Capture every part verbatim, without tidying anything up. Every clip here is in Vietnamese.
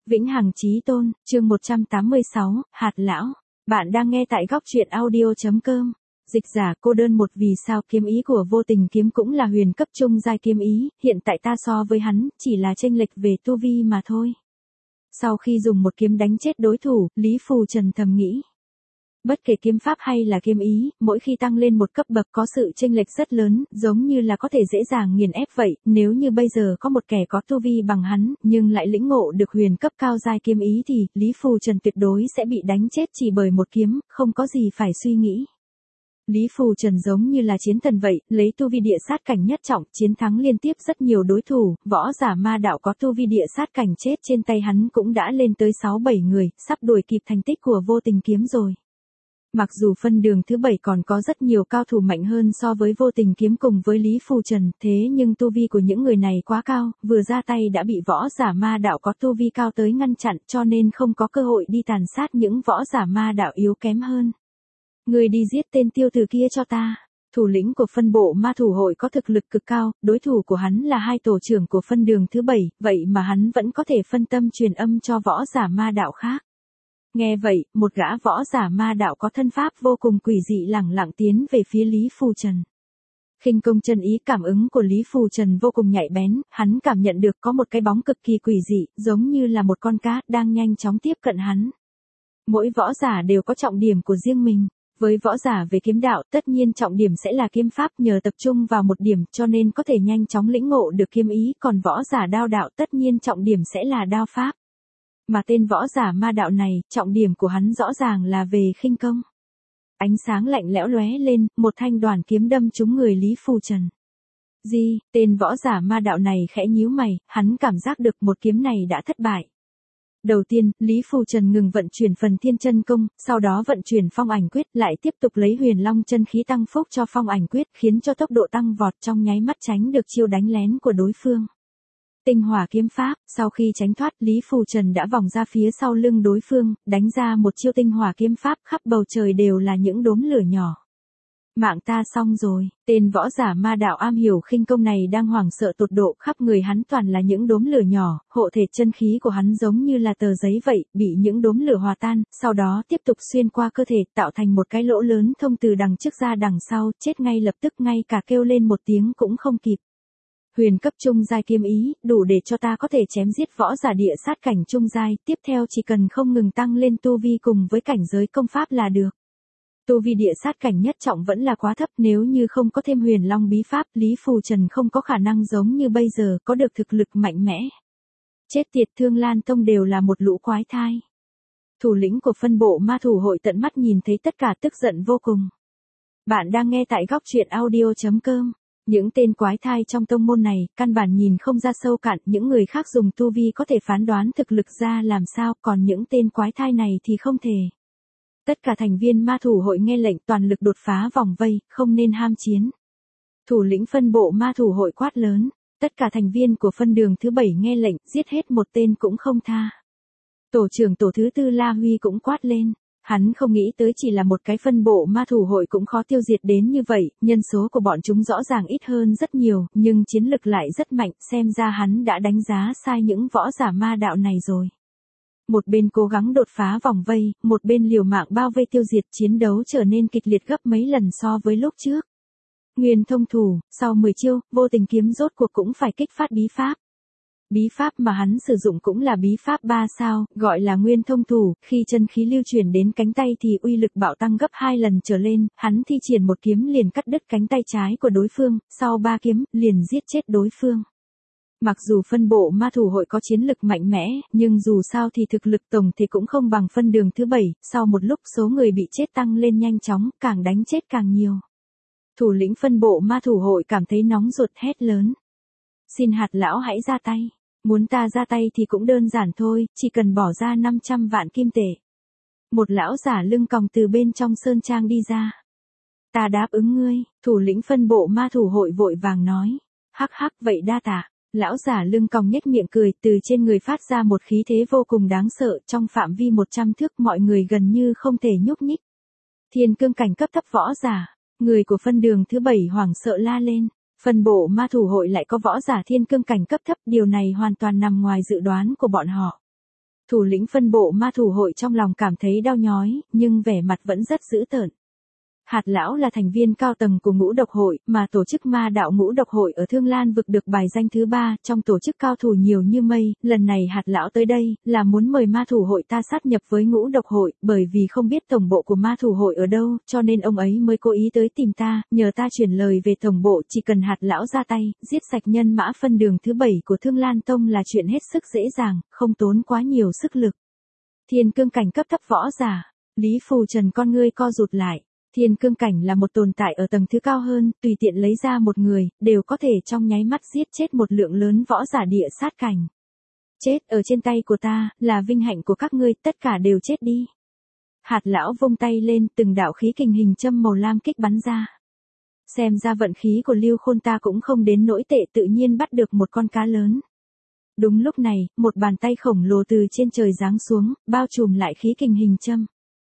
Vĩnh hằng chí tôn, chương một trăm tám mươi sáu, Hạt Lão. Bạn đang nghe tại góc truyện audio chấm com. Dịch giả cô đơn một. Vì sao kiếm ý của vô tình kiếm cũng là huyền cấp trung giai kiếm ý, hiện tại ta so với hắn, chỉ là chênh lệch về tu vi mà thôi. Sau khi dùng một kiếm đánh chết đối thủ, Lý Phù Trần thầm nghĩ. Bất kể kiếm pháp hay là kiếm ý, mỗi khi tăng lên một cấp bậc có sự chênh lệch rất lớn, giống như là có thể dễ dàng nghiền ép vậy. Nếu như bây giờ có một kẻ có tu vi bằng hắn, nhưng lại lĩnh ngộ được huyền cấp cao giai kiếm ý thì, Lý Phù Trần tuyệt đối sẽ bị đánh chết chỉ bởi một kiếm, không có gì phải suy nghĩ. Lý Phù Trần giống như là chiến thần vậy, lấy tu vi địa sát cảnh nhất trọng, chiến thắng liên tiếp rất nhiều đối thủ, võ giả ma đạo có tu vi địa sát cảnh chết trên tay hắn cũng đã lên tới sáu bảy người, sắp đuổi kịp thành tích của vô tình kiếm rồi. Mặc dù phân đường thứ bảy còn có rất nhiều cao thủ mạnh hơn so với vô tình kiếm cùng với Lý Phù Trần, thế nhưng tu vi của những người này quá cao, vừa ra tay đã bị võ giả ma đạo có tu vi cao tới ngăn chặn, cho nên không có cơ hội đi tàn sát những võ giả ma đạo yếu kém hơn. Người đi giết tên tiêu tử kia cho ta. Thủ lĩnh của phân bộ ma thủ hội có thực lực cực cao, đối thủ của hắn là hai tổ trưởng của phân đường thứ bảy, vậy mà hắn vẫn có thể phân tâm truyền âm cho võ giả ma đạo khác. Nghe vậy, một gã võ giả ma đạo có thân pháp vô cùng quỷ dị lẳng lặng tiến về phía Lý Phù Trần. Khinh công chân ý cảm ứng của Lý Phù Trần vô cùng nhạy bén, hắn cảm nhận được có một cái bóng cực kỳ quỷ dị, giống như là một con cá đang nhanh chóng tiếp cận hắn. Mỗi võ giả đều có trọng điểm của riêng mình. Với võ giả về kiếm đạo, tất nhiên trọng điểm sẽ là kiếm pháp, nhờ tập trung vào một điểm cho nên có thể nhanh chóng lĩnh ngộ được kiếm ý, còn võ giả đao đạo tất nhiên trọng điểm sẽ là đao pháp. Mà tên võ giả ma đạo này, trọng điểm của hắn rõ ràng là về khinh công. Ánh sáng lạnh lẽo lóe lên, một thanh đoàn kiếm đâm trúng người Lý Phù Trần. Gì, tên võ giả ma đạo này khẽ nhíu mày, hắn cảm giác được một kiếm này đã thất bại. Đầu tiên, Lý Phù Trần ngừng vận chuyển phần thiên chân công, sau đó vận chuyển phong ảnh quyết, lại tiếp tục lấy huyền long chân khí tăng phúc cho phong ảnh quyết, khiến cho tốc độ tăng vọt, trong nháy mắt tránh được chiêu đánh lén của đối phương. Tinh hỏa kiếm pháp, sau khi tránh thoát, Lý Phù Trần đã vòng ra phía sau lưng đối phương, đánh ra một chiêu tinh hỏa kiếm pháp, khắp bầu trời đều là những đốm lửa nhỏ. Mạng ta xong rồi, tên võ giả ma đạo am hiểu khinh công này đang hoảng sợ tột độ, khắp người hắn toàn là những đốm lửa nhỏ, hộ thể chân khí của hắn giống như là tờ giấy vậy, bị những đốm lửa hòa tan, sau đó tiếp tục xuyên qua cơ thể, tạo thành một cái lỗ lớn thông từ đằng trước ra đằng sau, chết ngay lập tức, ngay cả kêu lên một tiếng cũng không kịp. Huyền cấp trung giai kiếm ý, đủ để cho ta có thể chém giết võ giả địa sát cảnh trung giai, tiếp theo chỉ cần không ngừng tăng lên tu vi cùng với cảnh giới công pháp là được. Tu vi địa sát cảnh nhất trọng vẫn là quá thấp, nếu như không có thêm huyền long bí pháp, Lý Phù Trần không có khả năng giống như bây giờ có được thực lực mạnh mẽ. Chết tiệt, Thương Lan Tông đều là một lũ quái thai. Thủ lĩnh của phân bộ ma thủ hội tận mắt nhìn thấy tất cả tức giận vô cùng. Bạn đang nghe tại góc truyện audio chấm com. Những tên quái thai trong tông môn này, căn bản nhìn không ra sâu cạn, những người khác dùng tu vi có thể phán đoán thực lực ra làm sao, còn những tên quái thai này thì không thể. Tất cả thành viên ma thủ hội nghe lệnh toàn lực đột phá vòng vây, không nên ham chiến. Thủ lĩnh phân bộ ma thủ hội quát lớn, tất cả thành viên của phân đường thứ bảy nghe lệnh, giết hết một tên cũng không tha. Tổ trưởng tổ thứ tư La Huy cũng quát lên. Hắn không nghĩ tới chỉ là một cái phân bộ ma thủ hội cũng khó tiêu diệt đến như vậy, nhân số của bọn chúng rõ ràng ít hơn rất nhiều, nhưng chiến lực lại rất mạnh, xem ra hắn đã đánh giá sai những võ giả ma đạo này rồi. Một bên cố gắng đột phá vòng vây, một bên liều mạng bao vây tiêu diệt, chiến đấu trở nên kịch liệt gấp mấy lần so với lúc trước. Nguyên thông thủ, sau mười chiêu, vô tình kiếm rốt cuộc cũng phải kích phát bí pháp. Bí pháp mà hắn sử dụng cũng là bí pháp ba sao, gọi là nguyên thông thủ, khi chân khí lưu chuyển đến cánh tay thì uy lực bạo tăng gấp hai lần trở lên, hắn thi triển một kiếm liền cắt đứt cánh tay trái của đối phương, sau ba kiếm, liền giết chết đối phương. Mặc dù phân bộ ma thủ hội có chiến lực mạnh mẽ, nhưng dù sao thì thực lực tổng thì cũng không bằng phân đường thứ bảy, sau một lúc số người bị chết tăng lên nhanh chóng, càng đánh chết càng nhiều. Thủ lĩnh phân bộ ma thủ hội cảm thấy nóng ruột hét lớn. Xin Hạt Lão hãy ra tay. Muốn ta ra tay thì cũng đơn giản thôi, chỉ cần bỏ ra năm trăm vạn kim tệ. Một lão giả lưng còng từ bên trong sơn trang đi ra. Ta đáp ứng ngươi, thủ lĩnh phân bộ ma thủ hội vội vàng nói. Hắc hắc, vậy đa tạ. Lão giả lưng còng nhếch miệng cười, từ trên người phát ra một khí thế vô cùng đáng sợ, trong phạm vi một trăm thước mọi người gần như không thể nhúc nhích. Thiên cương cảnh cấp thấp võ giả, người của phân đường thứ bảy hoảng sợ la lên. Phân bộ ma thủ hội lại có võ giả thiên cương cảnh cấp thấp, điều này hoàn toàn nằm ngoài dự đoán của bọn họ. Thủ lĩnh phân bộ ma thủ hội trong lòng cảm thấy đau nhói, nhưng vẻ mặt vẫn rất dữ tợn. Hạt lão là thành viên cao tầng của ngũ độc hội, mà tổ chức ma đạo ngũ độc hội ở Thương Lan vực được bài danh thứ ba, trong tổ chức cao thủ nhiều như mây, lần này hạt lão tới đây, là muốn mời ma thủ hội ta sát nhập với ngũ độc hội, bởi vì không biết tổng bộ của ma thủ hội ở đâu, cho nên ông ấy mới cố ý tới tìm ta, nhờ ta chuyển lời về tổng bộ, chỉ cần hạt lão ra tay, giết sạch nhân mã phân đường thứ bảy của Thương Lan Tông là chuyện hết sức dễ dàng, không tốn quá nhiều sức lực. Thiên cương cảnh cấp thấp võ giả, Lý Phù Trần con ngươi co rụt lại. Thiên cương cảnh là một tồn tại ở tầng thứ cao hơn, tùy tiện lấy ra một người, đều có thể trong nháy mắt giết chết một lượng lớn võ giả địa sát cảnh. Chết ở trên tay của ta, là vinh hạnh của các ngươi, tất cả đều chết đi. Hạt lão vung tay lên, từng đạo khí kình hình châm màu lam kích bắn ra. Xem ra vận khí của Lưu Khôn ta cũng không đến nỗi tệ, tự nhiên bắt được một con cá lớn. Đúng lúc này, một bàn tay khổng lồ từ trên trời giáng xuống, bao trùm lại khí kình hình châm.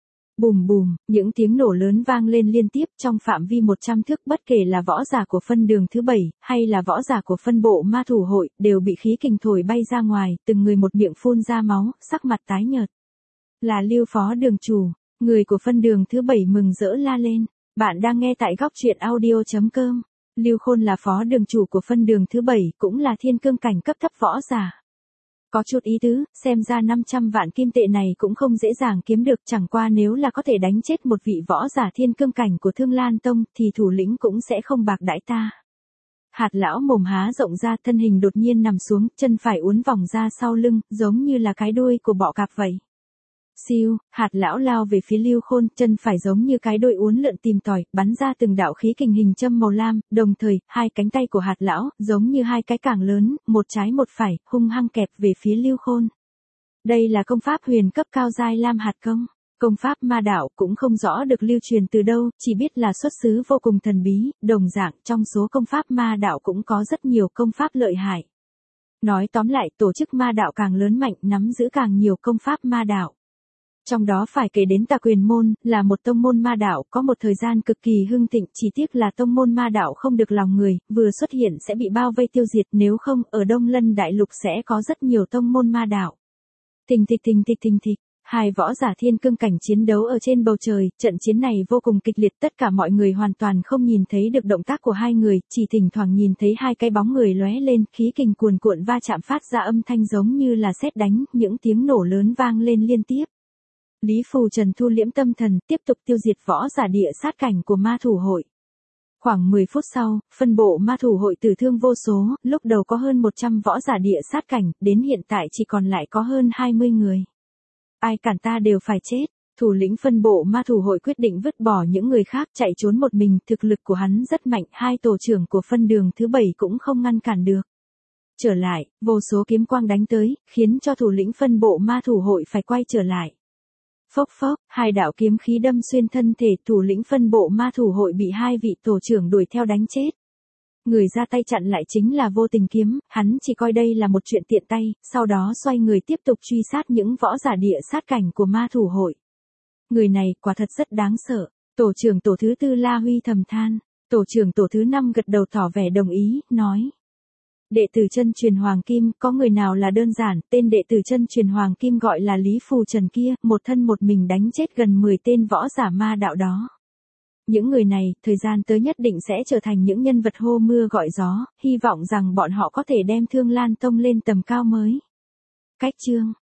Bùm bùm, những tiếng nổ lớn vang lên liên tiếp trong phạm vi một trăm thước, bất kể là võ giả của phân đường thứ bảy, hay là võ giả của phân bộ ma thủ hội, đều bị khí kình thổi bay ra ngoài, từng người một miệng phun ra máu, sắc mặt tái nhợt. Là Lưu phó đường chủ, người của phân đường thứ bảy mừng rỡ la lên. Bạn đang nghe tại góc truyện audio chấm com. Lưu Khôn là phó đường chủ của phân đường thứ bảy, cũng là thiên cương cảnh cấp thấp võ giả. Có chút ý tứ, xem ra năm trăm vạn kim tệ này cũng không dễ dàng kiếm được, chẳng qua nếu là có thể đánh chết một vị võ giả thiên cương cảnh của Thương Lan Tông, thì thủ lĩnh cũng sẽ không bạc đãi ta. Hạt lão mồm há rộng ra, thân hình đột nhiên nằm xuống, chân phải uốn vòng ra sau lưng, giống như là cái đuôi của bọ cạp vậy. Siêu, hạt lão lao về phía Lưu Khôn, chân phải giống như cái đuôi uốn lượn tìm tòi, bắn ra từng đạo khí kình hình châm màu lam, đồng thời, hai cánh tay của hạt lão, giống như hai cái càng lớn, một trái một phải, hung hăng kẹp về phía Lưu Khôn. Đây là công pháp huyền cấp cao giai lam hạt công. Công pháp ma đạo cũng không rõ được lưu truyền từ đâu, chỉ biết là xuất xứ vô cùng thần bí, đồng dạng trong số công pháp ma đạo cũng có rất nhiều công pháp lợi hại. Nói tóm lại, tổ chức ma đạo càng lớn mạnh, nắm giữ càng nhiều công pháp ma đạo. Trong đó phải kể đến Tà Quyền môn, là một tông môn ma đạo có một thời gian cực kỳ hưng thịnh, chỉ tiếc là tông môn ma đạo không được lòng người, vừa xuất hiện sẽ bị bao vây tiêu diệt, nếu không, ở Đông Lân Đại Lục sẽ có rất nhiều tông môn ma đạo. Thình thịch thình thịch thình thịch, hai võ giả thiên cương cảnh chiến đấu ở trên bầu trời, trận chiến này vô cùng kịch liệt, tất cả mọi người hoàn toàn không nhìn thấy được động tác của hai người, chỉ thỉnh thoảng nhìn thấy hai cái bóng người lóe lên, khí kình cuồn cuộn va chạm phát ra âm thanh giống như là sét đánh, những tiếng nổ lớn vang lên liên tiếp. Lý Phù Trần thu liễm tâm thần, tiếp tục tiêu diệt võ giả địa sát cảnh của ma thủ hội. Khoảng mười phút sau, phân bộ ma thủ hội tử thương vô số, lúc đầu có hơn một trăm võ giả địa sát cảnh, đến hiện tại chỉ còn lại có hơn hai mươi người. Ai cản ta đều phải chết. Thủ lĩnh phân bộ ma thủ hội quyết định vứt bỏ những người khác, chạy trốn một mình, thực lực của hắn rất mạnh, hai tổ trưởng của phân đường thứ bảy cũng không ngăn cản được. Trở lại, vô số kiếm quang đánh tới, khiến cho thủ lĩnh phân bộ ma thủ hội phải quay trở lại. Phốc phốc, hai đạo kiếm khí đâm xuyên thân thể, thủ lĩnh phân bộ ma thủ hội bị hai vị tổ trưởng đuổi theo đánh chết. Người ra tay chặn lại chính là Vô Tình Kiếm, hắn chỉ coi đây là một chuyện tiện tay, sau đó xoay người tiếp tục truy sát những võ giả địa sát cảnh của ma thủ hội. Người này quả thật rất đáng sợ. Tổ trưởng tổ thứ tư La Huy thầm than. Tổ trưởng tổ thứ năm gật đầu tỏ vẻ đồng ý, nói. Đệ tử chân truyền Hoàng Kim, có người nào là đơn giản, tên đệ tử chân truyền Hoàng Kim gọi là Lý Phù Trần kia, một thân một mình đánh chết gần mười tên võ giả ma đạo đó. Những người này, thời gian tới nhất định sẽ trở thành những nhân vật hô mưa gọi gió, hy vọng rằng bọn họ có thể đem Thương Lan Tông lên tầm cao mới. Cách chương